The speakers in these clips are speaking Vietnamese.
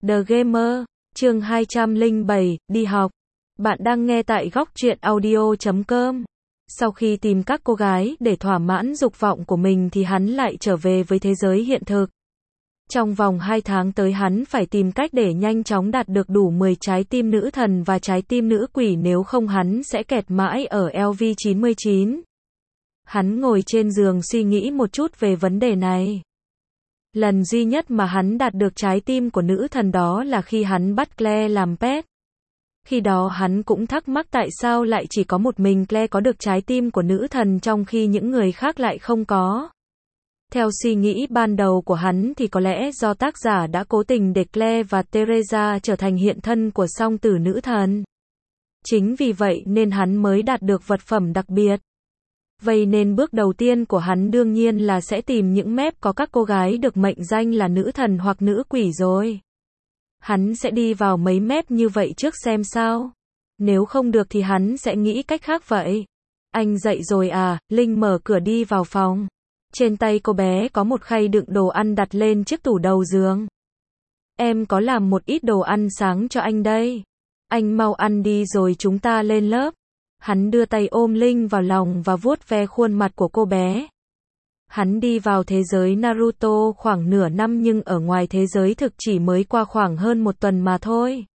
The Gamer, chương 207, đi học. Bạn đang nghe tại góc truyện audio.com. Sau khi tìm các cô gái để thỏa mãn dục vọng của mình thì hắn lại trở về với thế giới hiện thực. Trong vòng 2 tháng tới hắn phải tìm cách để nhanh chóng đạt được đủ 10 trái tim nữ thần và trái tim nữ quỷ, nếu không hắn sẽ kẹt mãi ở LV99. Hắn ngồi trên giường suy nghĩ một chút về vấn đề này. Lần duy nhất mà hắn đạt được trái tim của nữ thần đó là khi hắn bắt Claire làm pet. Khi đó hắn cũng thắc mắc tại sao lại chỉ có một mình Claire có được trái tim của nữ thần trong khi những người khác lại không có. Theo suy nghĩ ban đầu của hắn thì có lẽ do tác giả đã cố tình để Claire và Teresa trở thành hiện thân của song tử nữ thần. Chính vì vậy nên hắn mới đạt được vật phẩm đặc biệt. Vậy nên bước đầu tiên của hắn đương nhiên là sẽ tìm những map có các cô gái được mệnh danh là nữ thần hoặc nữ quỷ rồi. Hắn sẽ đi vào mấy map như vậy trước xem sao. Nếu không được thì hắn sẽ nghĩ cách khác vậy. Anh dậy rồi à? Linh mở cửa đi vào phòng. Trên tay cô bé có một khay đựng đồ ăn đặt lên chiếc tủ đầu giường. Em có làm một ít đồ ăn sáng cho anh đây. Anh mau ăn đi rồi chúng ta lên lớp. Hắn đưa tay ôm Linh vào lòng và vuốt ve khuôn mặt của cô bé. Hắn đi vào thế giới Naruto khoảng nửa năm nhưng ở ngoài thế giới thực chỉ mới qua khoảng hơn 1 tuần mà thôi.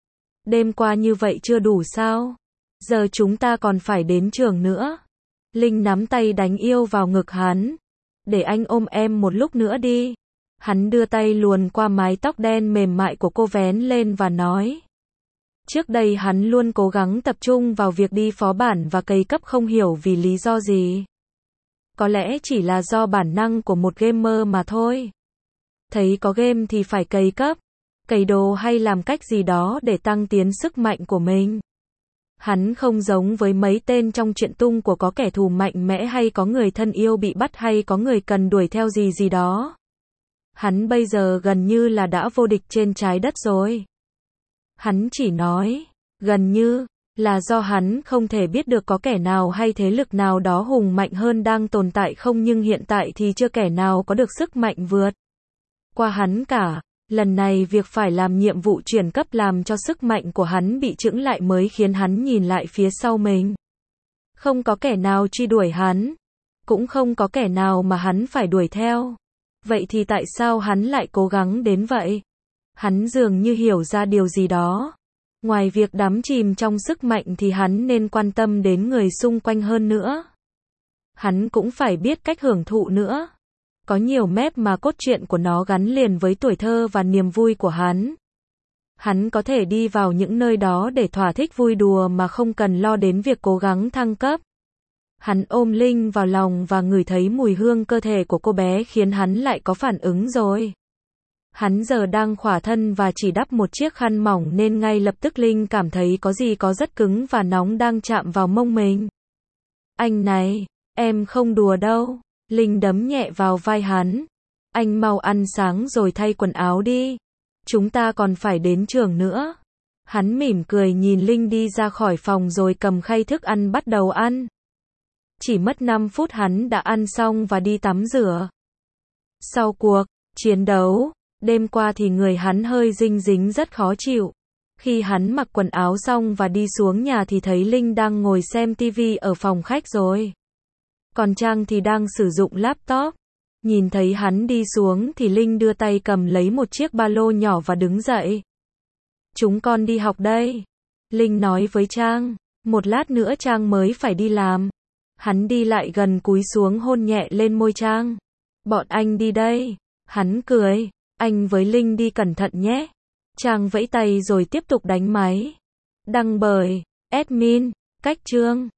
Đêm qua như vậy chưa đủ sao? Giờ chúng ta còn phải đến trường nữa. Linh nắm tay đánh yêu vào ngực hắn. Để anh ôm em một lúc nữa đi. Hắn đưa tay luồn qua mái tóc đen mềm mại của cô vén lên và nói. Trước đây hắn luôn cố gắng tập trung vào việc đi phó bản và cày cấp không hiểu vì lý do gì. Có lẽ chỉ là do bản năng của một gamer mà thôi. Thấy có game thì phải cày cấp, cày đồ hay làm cách gì đó để tăng tiến sức mạnh của mình. Hắn không giống với mấy tên trong truyện tung của có kẻ thù mạnh mẽ hay có người thân yêu bị bắt hay có người cần đuổi theo gì đó. Hắn bây giờ gần như là đã vô địch trên trái đất rồi. Hắn chỉ nói, gần như, là do hắn không thể biết được có kẻ nào hay thế lực nào đó hùng mạnh hơn đang tồn tại không, nhưng hiện tại thì chưa kẻ nào có được sức mạnh vượt qua hắn cả. Lần này việc phải làm nhiệm vụ chuyển cấp làm cho sức mạnh của hắn bị chững lại mới khiến hắn nhìn lại phía sau mình. Không có kẻ nào truy đuổi hắn, cũng không có kẻ nào mà hắn phải đuổi theo. Vậy thì tại sao hắn lại cố gắng đến vậy? Hắn dường như hiểu ra điều gì đó. Ngoài việc đắm chìm trong sức mạnh thì hắn nên quan tâm đến người xung quanh hơn nữa. Hắn cũng phải biết cách hưởng thụ nữa. Có nhiều map mà cốt truyện của nó gắn liền với tuổi thơ và niềm vui của hắn. Hắn có thể đi vào những nơi đó để thỏa thích vui đùa mà không cần lo đến việc cố gắng thăng cấp. Hắn ôm Linh vào lòng và ngửi thấy mùi hương cơ thể của cô bé khiến hắn lại có phản ứng rồi. Hắn giờ đang khỏa thân và chỉ đắp một chiếc khăn mỏng nên ngay lập tức Linh cảm thấy có gì có rất cứng và nóng đang chạm vào mông mình. Anh này, em không đùa đâu. Linh đấm nhẹ vào vai hắn. Anh mau ăn sáng rồi thay quần áo đi. Chúng ta còn phải đến trường nữa. Hắn mỉm cười nhìn Linh đi ra khỏi phòng rồi cầm khay thức ăn bắt đầu ăn. Chỉ mất 5 phút hắn đã ăn xong và đi tắm rửa. Sau cuộc chiến đấu đêm qua thì người hắn hơi dinh dính rất khó chịu. Khi hắn mặc quần áo xong và đi xuống nhà thì thấy Linh đang ngồi xem tivi ở phòng khách rồi. Còn Trang thì đang sử dụng laptop. Nhìn thấy hắn đi xuống thì Linh đưa tay cầm lấy một chiếc ba lô nhỏ và đứng dậy. Chúng con đi học đây. Linh nói với Trang. Một lát nữa Trang mới phải đi làm. Hắn đi lại gần cúi xuống hôn nhẹ lên môi Trang. Bọn anh đi đây. Hắn cười. Anh với Linh đi cẩn thận nhé. Trang vẫy tay rồi tiếp tục đánh máy. Đăng bởi admin, cách chương.